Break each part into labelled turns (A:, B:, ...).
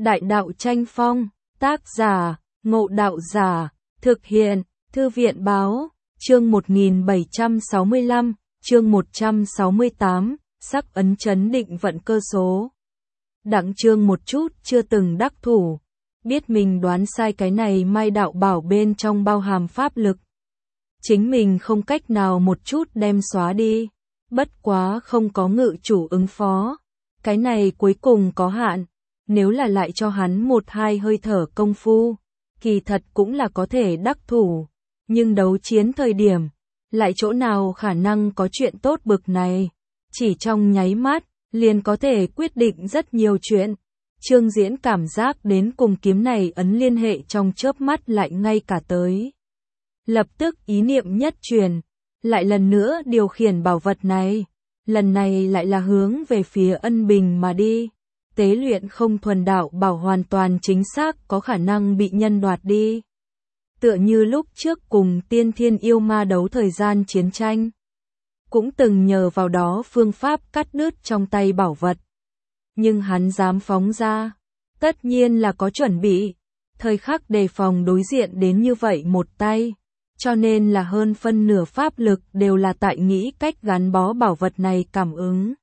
A: Đại đạo tranh phong, tác giả, Ngộ Đạo Giả, thực hiện, Thư viện báo, chương 1765, chương 168, sắc ấn chấn định vận cơ số. Đặng Trương một chút chưa từng đắc thủ, biết mình đoán sai cái này Mai đạo bảo bên trong bao hàm pháp lực. Chính mình không cách nào một chút đem xóa đi, bất quá không có ngự chủ ứng phó. Cái này cuối cùng có hạn, nếu là lại cho hắn một hai hơi thở công phu, kỳ thật cũng là có thể đắc thủ, nhưng đấu chiến thời điểm, lại chỗ nào khả năng có chuyện tốt bực này, chỉ trong nháy mắt, liền có thể quyết định rất nhiều chuyện. Trương Diễn cảm giác đến cùng kiếm này ấn liên hệ trong chớp mắt lại ngay cả tới. Lập tức ý niệm nhất truyền, lại lần nữa điều khiển bảo vật này, lần này lại là hướng về phía Ân Bình mà đi. Tế luyện không thuần đạo bảo hoàn toàn chính xác có khả năng bị nhân đoạt đi. Tựa như lúc trước cùng tiên thiên yêu ma đấu thời gian chiến tranh, cũng từng nhờ vào đó phương pháp cắt đứt trong tay bảo vật. Nhưng hắn dám phóng ra, tất nhiên là có chuẩn bị, thời khắc đề phòng đối diện đến như vậy một tay, cho nên là hơn phân nửa pháp lực đều là tại nghĩ cách gắn bó bảo vật này cảm ứng.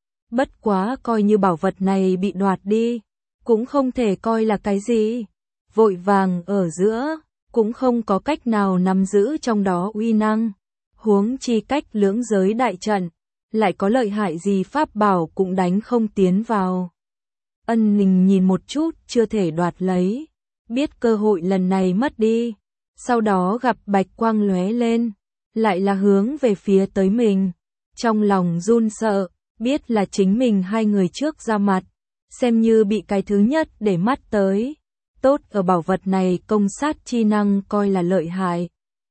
A: Bất quá coi như bảo vật này bị đoạt đi, cũng không thể coi là cái gì, vội vàng ở giữa, cũng không có cách nào nắm giữ trong đó uy năng, huống chi cách lưỡng giới đại trận, lại có lợi hại gì pháp bảo cũng đánh không tiến vào. Ân Ninh nhìn một chút chưa thể đoạt lấy, biết cơ hội lần này mất đi, sau đó gặp bạch quang lóe lên, lại là hướng về phía tới mình, trong lòng run sợ, biết là chính mình hai người trước ra mặt, xem như bị cái thứ nhất để mắt tới. Tốt ở bảo vật này công sát chi năng coi là lợi hại,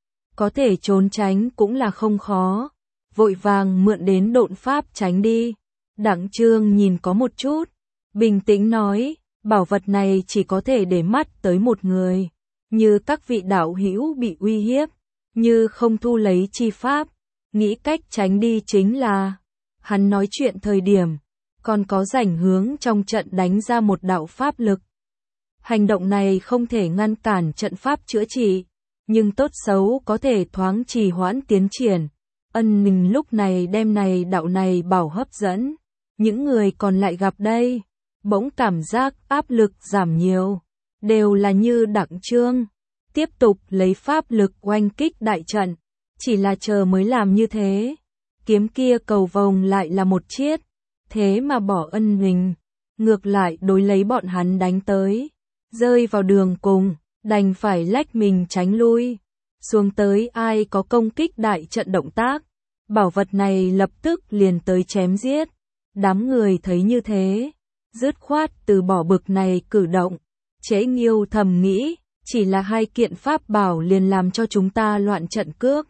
A: có thể trốn tránh cũng là không khó, vội vàng mượn đến độn pháp tránh đi. Đặng Trương nhìn có một chút, bình tĩnh nói, bảo vật này chỉ có thể để mắt tới một người, như các vị đạo hữu bị uy hiếp, như không thu lấy chi pháp, nghĩ cách tránh đi chính là. Hắn nói chuyện thời điểm, còn có rảnh hướng trong trận đánh ra một đạo pháp lực. Hành động này không thể ngăn cản trận pháp chữa trị, nhưng tốt xấu có thể thoáng trì hoãn tiến triển. Ân Ninh lúc này đem này đạo này bảo hấp dẫn, những người còn lại gặp đây, bỗng cảm giác áp lực giảm nhiều, đều là như Đặng Trương, tiếp tục lấy pháp lực oanh kích đại trận, chỉ là chờ mới làm như thế. Kiếm kia cầu vồng lại là một chiết, thế mà bỏ Ân Ninh, ngược lại đối lấy bọn hắn đánh tới, rơi vào đường cùng, đành phải lách mình tránh lui, xuống tới ai có công kích đại trận động tác, bảo vật này lập tức liền tới chém giết. Đám người thấy như thế, dứt khoát từ bỏ bực này cử động, Chế Nghiêu thầm nghĩ, chỉ là hai kiện pháp bảo liền làm cho chúng ta loạn trận cước.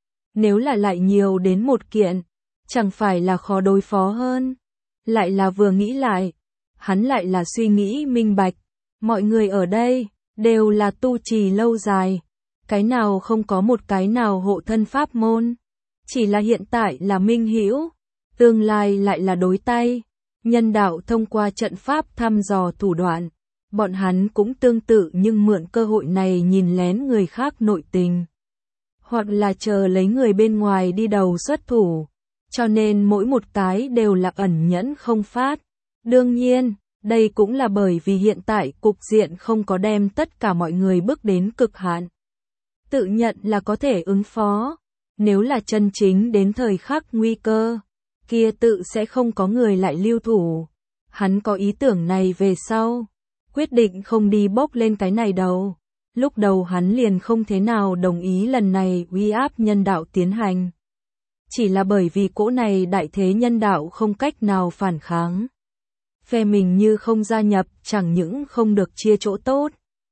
A: Nếu là lại nhiều đến một kiện, chẳng phải là khó đối phó hơn. Lại là vừa nghĩ lại, hắn lại là suy nghĩ minh bạch, mọi người ở đây, đều là tu trì lâu dài, cái nào không có một cái nào hộ thân pháp môn. Chỉ là hiện tại là minh hữu, tương lai lại là đối tay, nhân đạo thông qua trận pháp thăm dò thủ đoạn, bọn hắn cũng tương tự nhưng mượn cơ hội này nhìn lén người khác nội tình. Hoặc là chờ lấy người bên ngoài đi đầu xuất thủ, cho nên mỗi một cái đều là ẩn nhẫn không phát. Đương nhiên, đây cũng là bởi vì hiện tại cục diện không có đem tất cả mọi người bước đến cực hạn. Tự nhận là có thể ứng phó, nếu là chân chính đến thời khắc nguy cơ, kia tự sẽ không có người lại lưu thủ. Hắn có ý tưởng này về sau, quyết định không đi bốc lên cái này đâu. Lúc đầu hắn liền không thế nào đồng ý lần này uy áp nhân đạo tiến hành. Chỉ là bởi vì cỗ này đại thế nhân đạo không cách nào phản kháng. Phe mình như không gia nhập chẳng những không được chia chỗ tốt,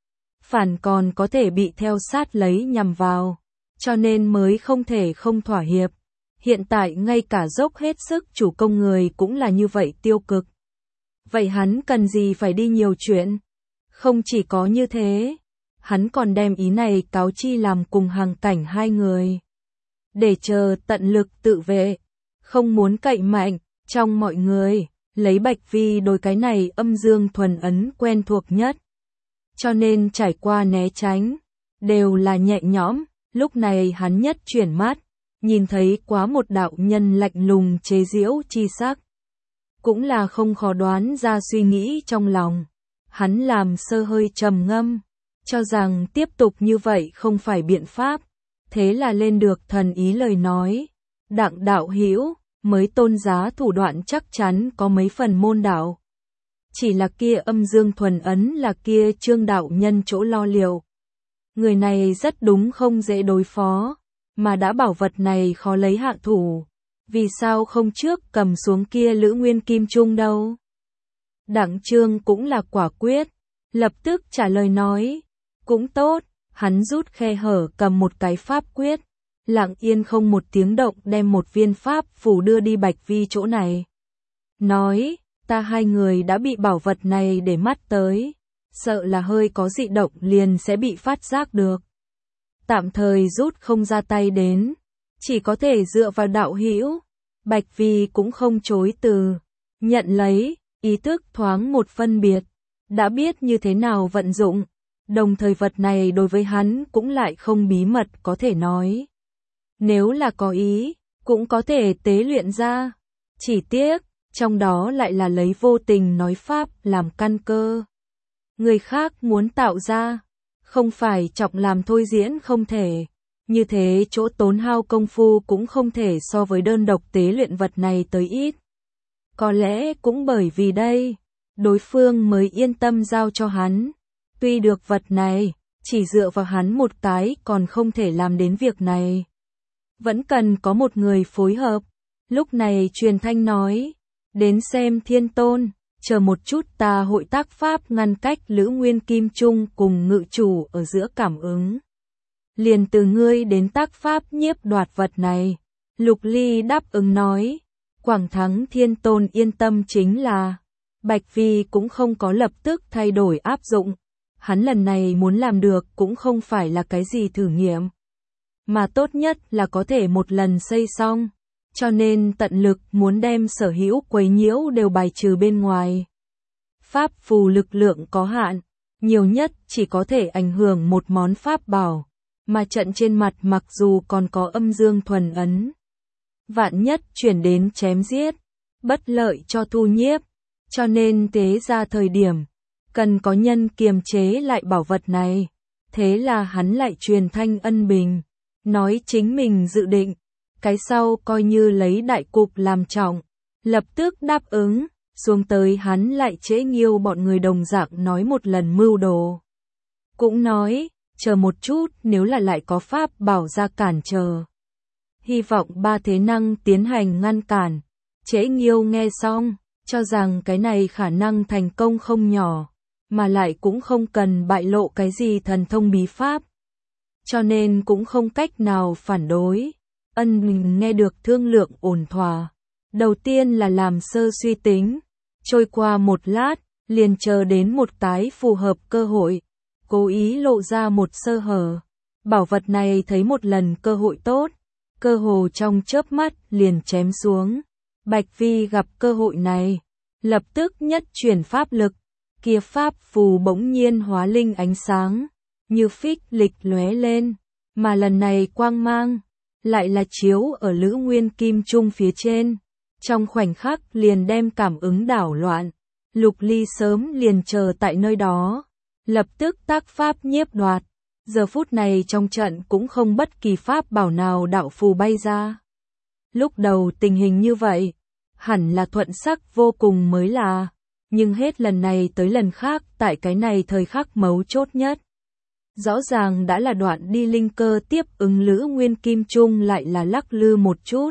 A: phản còn có thể bị theo sát lấy nhằm vào, cho nên mới không thể không thỏa hiệp. Hiện tại ngay cả dốc hết sức chủ công người cũng là như vậy tiêu cực. Vậy hắn cần gì phải đi nhiều chuyện? Không chỉ có như thế, hắn còn đem ý này cáo chi làm cùng hàng cảnh hai người. Để chờ tận lực tự vệ, không muốn cậy mạnh, trong mọi người, lấy Bạch Vi đối cái này âm dương thuần ấn quen thuộc nhất. Cho nên trải qua né tránh, đều là nhẹ nhõm, lúc này hắn nhất chuyển mắt, nhìn thấy quá một đạo nhân lạnh lùng chế giễu chi sắc. Cũng là không khó đoán ra suy nghĩ trong lòng. Hắn làm sơ hơi trầm ngâm, cho rằng tiếp tục như vậy không phải biện pháp, thế là lên được thần ý lời nói. Đặng đạo hữu, mới tôn giá thủ đoạn chắc chắn có mấy phần môn đạo. Chỉ là kia âm dương thuần ấn là kia Trương đạo nhân chỗ lo liệu. Người này rất đúng không dễ đối phó, mà đã bảo vật này khó lấy hạ thủ. Vì sao không trước cầm xuống kia Lữ Nguyên Kim Trung đâu? Đặng Trương cũng là quả quyết, lập tức trả lời nói, cũng tốt, hắn rút khe hở cầm một cái pháp quyết, lặng yên không một tiếng động đem một viên pháp phù đưa đi Bạch Vi chỗ này. Nói, ta hai người đã bị bảo vật này để mắt tới, sợ là hơi có dị động liền sẽ bị phát giác được. Tạm thời rút không ra tay đến, chỉ có thể dựa vào đạo hữu. Bạch Vi cũng không chối từ, nhận lấy, ý thức thoáng một phân biệt, đã biết như thế nào vận dụng, đồng thời vật này đối với hắn cũng lại không bí mật có thể nói. Nếu là có ý, cũng có thể tế luyện ra, chỉ tiếc, trong đó lại là lấy vô tình nói pháp làm căn cơ. Người khác muốn tạo ra, không phải trọng làm thôi diễn không thể. Như thế chỗ tốn hao công phu cũng không thể so với đơn độc tế luyện vật này tới ít. Có lẽ cũng bởi vì đây, đối phương mới yên tâm giao cho hắn. Tuy được vật này, chỉ dựa vào hắn một cái còn không thể làm đến việc này. Vẫn cần có một người phối hợp. Lúc này truyền thanh nói, đến xem Thiên Tôn, chờ một chút ta hội tác pháp ngăn cách Lữ Nguyên Kim Trung cùng ngự chủ ở giữa cảm ứng. Liền từ ngươi đến tác pháp nhiếp đoạt vật này. Lục Ly đáp ứng nói, Quảng Thắng Thiên Tôn yên tâm chính là, Bạch Vi cũng không có lập tức thay đổi áp dụng. Hắn lần này muốn làm được cũng không phải là cái gì thử nghiệm, mà tốt nhất là có thể một lần xây xong, cho nên tận lực muốn đem sở hữu quấy nhiễu đều bài trừ bên ngoài. Pháp phù lực lượng có hạn, nhiều nhất chỉ có thể ảnh hưởng một món pháp bảo, mà trận trên mặt mặc dù còn có âm dương thuần ấn. Vạn nhất chuyển đến chém giết, bất lợi cho thu nhiếp, cho nên tế ra thời điểm, cần có nhân kiềm chế lại bảo vật này. Thế là hắn lại truyền thanh ân bình, nói chính mình dự định, cái sau coi như lấy đại cục làm trọng, lập tức đáp ứng, xuống tới hắn lại Trễ Nghiêu bọn người đồng dạng nói một lần mưu đồ. Cũng nói, chờ một chút nếu là lại có pháp bảo ra cản trở. Hy vọng ba thế năng tiến hành ngăn cản. Trễ Nghiêu nghe xong, cho rằng cái này khả năng thành công không nhỏ, mà lại cũng không cần bại lộ cái gì thần thông bí pháp. Cho nên cũng không cách nào phản đối. Ân Bình nghe được thương lượng ổn thỏa. Đầu tiên là làm sơ suy tính. Trôi qua một lát, liền chờ đến một cái phù hợp cơ hội. Cố ý lộ ra một sơ hở. Bảo vật này thấy một lần cơ hội tốt. Cơ hồ trong chớp mắt liền chém xuống. Bạch Vi gặp cơ hội này, lập tức nhất chuyển pháp lực. Kia pháp phù bỗng nhiên hóa linh ánh sáng, như phích lịch lóe lên, mà lần này quang mang lại là chiếu ở Lữ Nguyên Kim Trung phía trên, trong khoảnh khắc liền đem cảm ứng đảo loạn. Lục Ly sớm liền chờ tại nơi đó, lập tức tác pháp nhiếp đoạt. Giờ phút này trong trận cũng không bất kỳ pháp bảo nào đạo phù bay ra. Lúc đầu tình hình như vậy, hẳn là thuận sắc vô cùng mới là, nhưng hết lần này tới lần khác tại cái này thời khắc mấu chốt nhất. Rõ ràng đã là đoạn đi linh cơ tiếp ứng Lữ Nguyên Kim Trung lại là lắc lư một chút.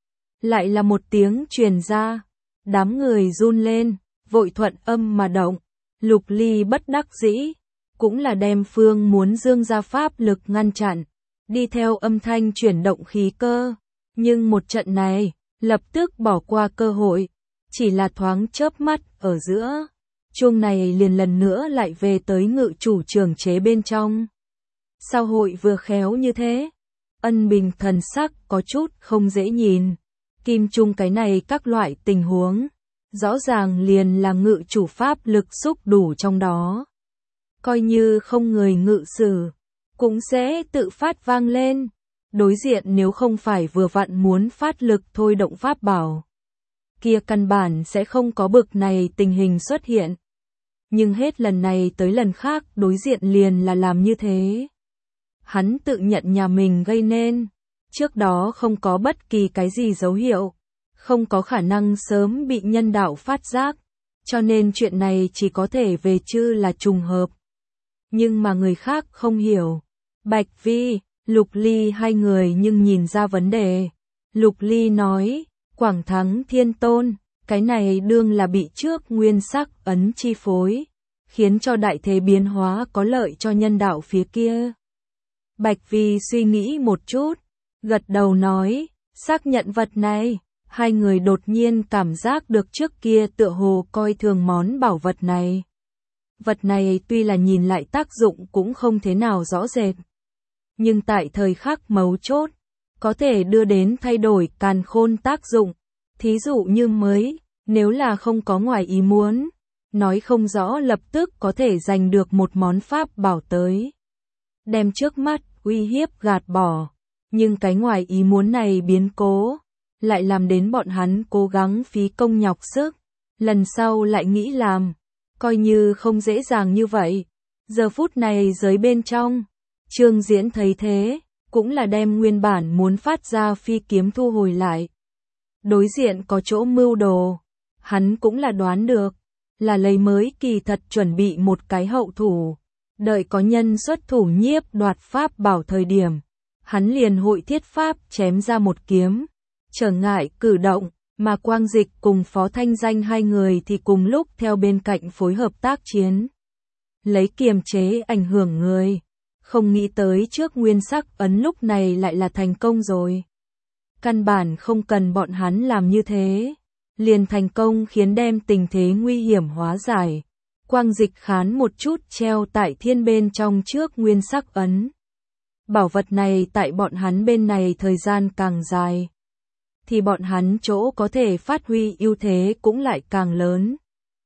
A: Lại là một tiếng truyền ra, đám người run lên, vội thuận âm mà động. Lục Ly bất đắc dĩ, cũng là đem phương muốn dương ra pháp lực ngăn chặn, đi theo âm thanh chuyển động khí cơ. Nhưng một trận này, lập tức bỏ qua cơ hội, chỉ là thoáng chớp mắt ở giữa. Chuông này liền lần nữa lại về tới ngự chủ trường chế bên trong. Sao hội vừa khéo như thế? Ân Bình thần sắc có chút không dễ nhìn. Kim Trung cái này các loại tình huống, rõ ràng liền là ngự chủ pháp lực xúc đủ trong đó. Coi như không người ngự sử, cũng sẽ tự phát vang lên. Đối diện nếu không phải vừa vặn muốn phát lực thôi động pháp bảo, kia căn bản sẽ không có bực này tình hình xuất hiện. Nhưng hết lần này tới lần khác đối diện liền là làm như thế. Hắn tự nhận nhà mình gây nên, trước đó không có bất kỳ cái gì dấu hiệu, không có khả năng sớm bị nhân đạo phát giác, cho nên chuyện này chỉ có thể về chư là trùng hợp. Nhưng mà người khác không hiểu. Bạch Vi, Lục Ly hai người nhưng nhìn ra vấn đề. Lục Ly nói, Quảng Thắng Thiên Tôn, cái này đương là bị trước nguyên sắc ấn chi phối, khiến cho đại thế biến hóa có lợi cho nhân đạo phía kia. Bạch Vi suy nghĩ một chút, gật đầu nói, xác nhận vật này. Hai người đột nhiên cảm giác được trước kia tựa hồ coi thường món bảo vật này. Vật này tuy là nhìn lại tác dụng cũng không thế nào rõ rệt, nhưng tại thời khắc mấu chốt, có thể đưa đến thay đổi càn khôn tác dụng. Thí dụ như nếu là không có ngoài ý muốn, nói không rõ lập tức có thể giành được một món pháp bảo tới, đem trước mắt uy hiếp gạt bỏ. Nhưng cái ngoài ý muốn này biến cố, lại làm đến bọn hắn cố gắng phí công nhọc sức, lần sau lại nghĩ làm, coi như không dễ dàng như vậy. Giờ phút này giới bên trong, Trương Diễn thấy thế, cũng là đem nguyên bản muốn phát ra phi kiếm thu hồi lại. Đối diện có chỗ mưu đồ, hắn cũng là đoán được, là lấy mới kỳ thật chuẩn bị một cái hậu thủ, đợi có nhân xuất thủ nhiếp đoạt pháp bảo thời điểm, hắn liền hội thiết pháp chém ra một kiếm, trở ngại cử động, mà Quang Dịch cùng Phó Thanh Danh hai người thì cùng lúc theo bên cạnh phối hợp tác chiến, lấy kiềm chế ảnh hưởng người. Không nghĩ tới trước nguyên sắc ấn lúc này lại là thành công rồi. Căn bản không cần bọn hắn làm như thế, liền thành công khiến đem tình thế nguy hiểm hóa giải. Quang Dịch khán một chút treo tại thiên bên trong trước nguyên sắc ấn. Bảo vật này tại bọn hắn bên này thời gian càng dài, thì bọn hắn chỗ có thể phát huy ưu thế cũng lại càng lớn.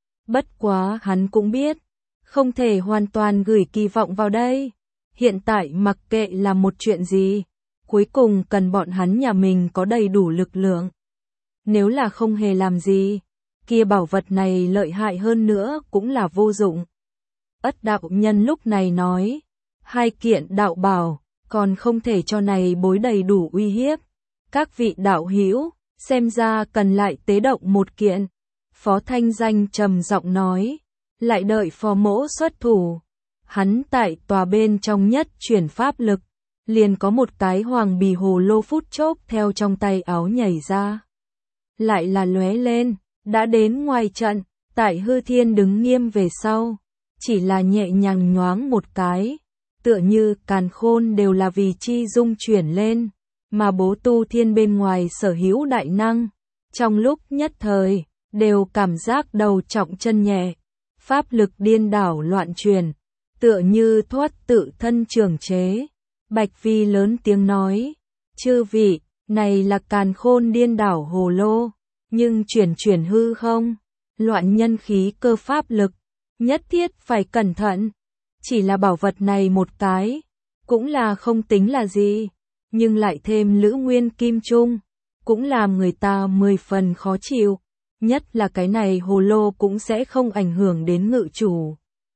A: Bất quá hắn cũng biết, không thể hoàn toàn gửi kỳ vọng vào đây. Hiện tại mặc kệ là một chuyện gì, cuối cùng cần bọn hắn nhà mình có đầy đủ lực lượng. Nếu là không hề làm gì, kia bảo vật này lợi hại hơn nữa cũng là vô dụng. Ất đạo nhân lúc này nói, hai kiện đạo bảo, còn không thể cho này bối đầy đủ uy hiếp. Các vị đạo hữu, xem ra cần lại tế động một kiện. Phó Thanh Danh trầm giọng nói, lại đợi phò mỗ xuất thủ. Hắn tại tòa bên trong nhất chuyển pháp lực, liền có một cái hoàng bì hồ lô phút chốc theo trong tay áo nhảy ra. Lại là lóe lên, đã đến ngoài trận, tại hư thiên đứng nghiêm về sau, chỉ là nhẹ nhàng nhoáng một cái, tựa như càn khôn đều là vì chi dung chuyển lên, mà bố tu thiên bên ngoài sở hữu đại năng, trong lúc nhất thời, đều cảm giác đầu trọng chân nhẹ, pháp lực điên đảo loạn truyền, tựa như thoát tự thân trường chế. Bạch Vi lớn tiếng nói, chư vị, này là càn khôn điên đảo hồ lô, nhưng chuyển hư không, loạn nhân khí cơ pháp lực, nhất thiết phải cẩn thận. Chỉ là bảo vật này một cái, cũng là không tính là gì, nhưng lại thêm lữ nguyên kim trung, cũng làm người ta 10 phần khó chịu, nhất là cái này hồ lô cũng sẽ không ảnh hưởng đến ngự chủ,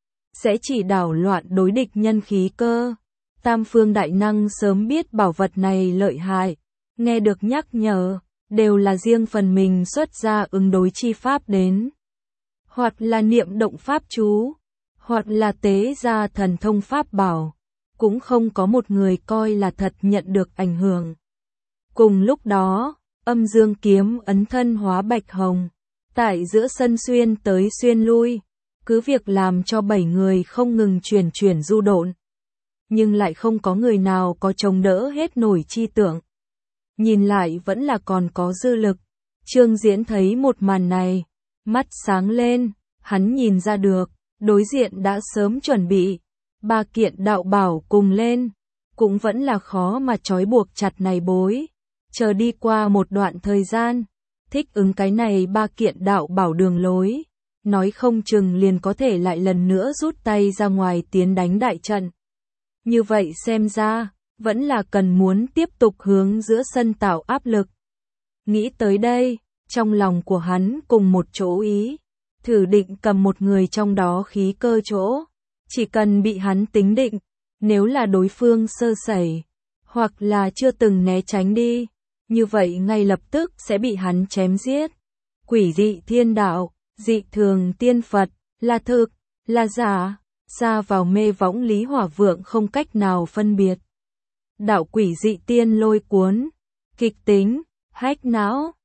A: sẽ chỉ đảo loạn đối địch nhân khí cơ. Tam phương đại năng sớm biết bảo vật này lợi hại, nghe được nhắc nhở, đều là riêng phần mình xuất ra ứng đối chi pháp đến. Hoặc là niệm động pháp chú, hoặc là tế ra thần thông pháp bảo, cũng không có một người coi là thật nhận được ảnh hưởng. Cùng lúc đó, âm dương kiếm ấn thân hóa bạch hồng, tại giữa sân xuyên tới xuyên lui, cứ việc làm cho 7 người không ngừng chuyển du độn. Nhưng lại không có người nào có chống đỡ hết nổi chi tưởng. Nhìn lại vẫn là còn có dư lực. Trương Diễn thấy một màn này, mắt sáng lên, hắn nhìn ra được, đối diện đã sớm chuẩn bị, 3 kiện đạo bảo cùng lên, cũng vẫn là khó mà trói buộc chặt này bối. Chờ đi qua một đoạn thời gian, thích ứng cái này ba kiện đạo bảo đường lối, nói không chừng liền có thể lại lần nữa rút tay ra ngoài tiến đánh đại trận. Như vậy xem ra, vẫn là cần muốn tiếp tục hướng giữa sân tạo áp lực. Nghĩ tới đây, trong lòng của hắn cùng một chỗ ý, thử định cầm một người trong đó khí cơ chỗ, chỉ cần bị hắn tính định, nếu là đối phương sơ sẩy, hoặc là chưa từng né tránh đi, như vậy ngay lập tức sẽ bị hắn chém giết. Quỷ dị thiên đạo, dị thường tiên Phật, là thực, là giả, ra vào mê võng Lý Hỏa Vượng không cách nào phân biệt. Đạo quỷ dị tiên lôi cuốn, kịch tính, hách não.